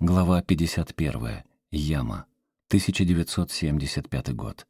Глава 51. Яма. 1975 год.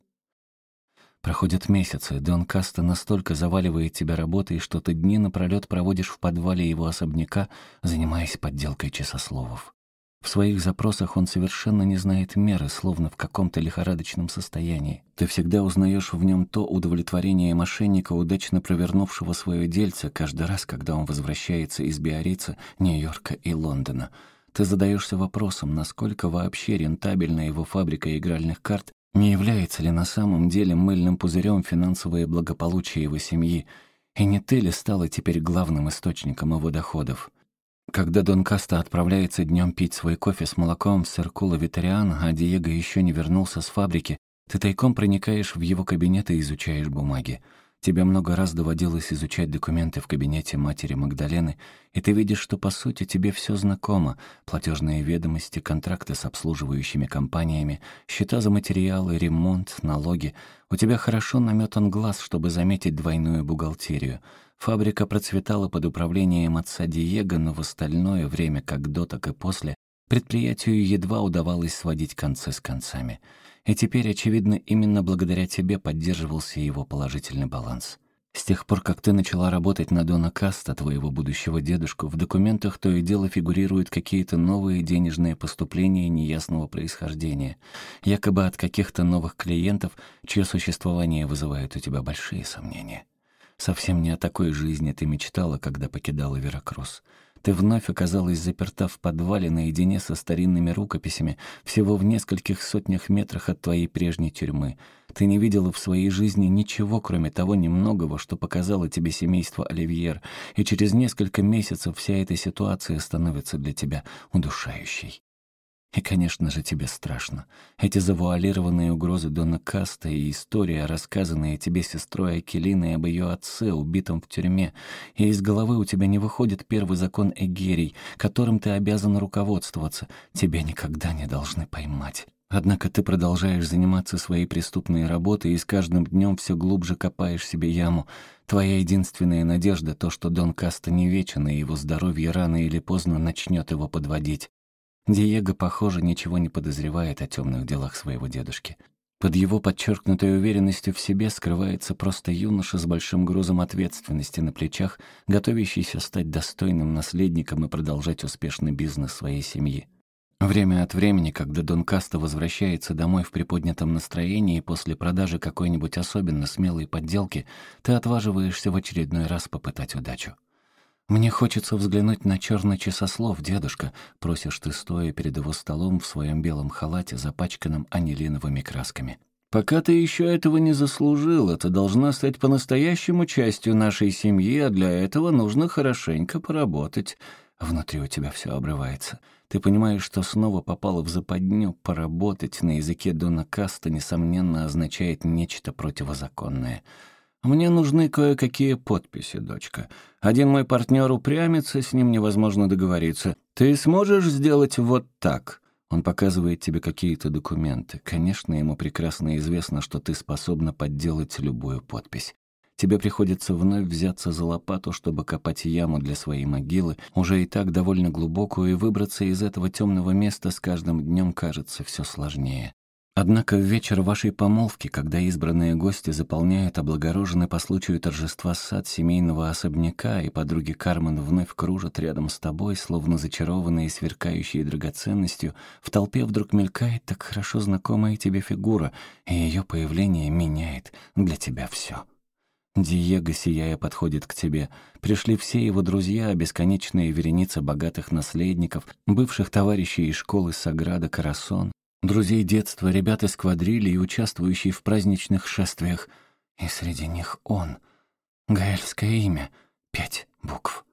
Проходят месяцы, Дон Каста настолько заваливает тебя работой, что ты дни напролёт проводишь в подвале его особняка, занимаясь подделкой часословов. В своих запросах он совершенно не знает меры, словно в каком-то лихорадочном состоянии. Ты всегда узнаешь в нем то удовлетворение мошенника, удачно провернувшего свое дельце, каждый раз, когда он возвращается из Биаррица, Нью-Йорка и Лондона. Ты задаешься вопросом, насколько вообще рентабельна его фабрика игральных карт, не является ли на самом деле мыльным пузырем финансовое благополучие его семьи, и не ты ли стала теперь главным источником его доходов. Когда Дон Каста отправляется днем пить свой кофе с молоком в Циркула Витариан, а Диего еще не вернулся с фабрики, ты тайком проникаешь в его кабинет и изучаешь бумаги. Тебе много раз доводилось изучать документы в кабинете матери Магдалены, и ты видишь, что, по сути, тебе все знакомо. Платежные ведомости, контракты с обслуживающими компаниями, счета за материалы, ремонт, налоги. У тебя хорошо наметан глаз, чтобы заметить двойную бухгалтерию. Фабрика процветала под управлением отца Диего, но в остальное время, как до, так и после, предприятию едва удавалось сводить концы с концами. И теперь, очевидно, именно благодаря тебе поддерживался его положительный баланс. С тех пор, как ты начала работать на Дона Каста, твоего будущего дедушку, в документах то и дело фигурируют какие-то новые денежные поступления неясного происхождения, якобы от каких-то новых клиентов, чье существование вызывает у тебя большие сомнения. Совсем не о такой жизни ты мечтала, когда покидала Веракрус. Ты вновь оказалась заперта в подвале наедине со старинными рукописями, всего в нескольких сотнях метрах от твоей прежней тюрьмы. Ты не видела в своей жизни ничего, кроме того немногого, что показало тебе семейство Оливьер, и через несколько месяцев вся эта ситуация становится для тебя удушающей. И, конечно же, тебе страшно. Эти завуалированные угрозы Дона Каста и история, рассказанная тебе сестрой Акелиной об ее отце, убитом в тюрьме, и из головы у тебя не выходит первый закон Эгерий, которым ты обязан руководствоваться. Тебя никогда не должны поймать. Однако ты продолжаешь заниматься своей преступной работой и с каждым днем все глубже копаешь себе яму. Твоя единственная надежда — то, что Дон Каста не вечен, и его здоровье рано или поздно начнет его подводить. Диего, похоже, ничего не подозревает о темных делах своего дедушки. Под его подчеркнутой уверенностью в себе скрывается просто юноша с большим грузом ответственности на плечах, готовящийся стать достойным наследником и продолжать успешный бизнес своей семьи. Время от времени, когда Дон Каста возвращается домой в приподнятом настроении после продажи какой-нибудь особенно смелой подделки, ты отваживаешься в очередной раз попытать удачу. «Мне хочется взглянуть на черный часослов, дедушка», — просишь ты, стоя перед его столом в своем белом халате, запачканном анилиновыми красками. «Пока ты еще этого не заслужила, ты должна стать по-настоящему частью нашей семьи, а для этого нужно хорошенько поработать». Внутри у тебя все обрывается. Ты понимаешь, что снова попала в западню. Поработать на языке Дона Каста, несомненно, означает нечто противозаконное. «Мне нужны кое-какие подписи, дочка. Один мой партнер упрямится, с ним невозможно договориться. Ты сможешь сделать вот так?» Он показывает тебе какие-то документы. Конечно, ему прекрасно известно, что ты способна подделать любую подпись. Тебе приходится вновь взяться за лопату, чтобы копать яму для своей могилы, уже и так довольно глубокую, и выбраться из этого темного места с каждым днем кажется все сложнее. Однако в вечер вашей помолвки, когда избранные гости заполняют облагороженный по случаю торжества сад семейного особняка, и подруги Кармен вновь кружат рядом с тобой, словно зачарованные и сверкающие драгоценностью, в толпе вдруг мелькает так хорошо знакомая тебе фигура, и ее появление меняет для тебя все. Диего, сияя, подходит к тебе. Пришли все его друзья, бесконечная вереница богатых наследников, бывших товарищей из школы Саграда Корасон, друзей детства, ребят из квадрилии, участвующие в праздничных шествиях. И среди них он. Гаэльское имя. 5 букв.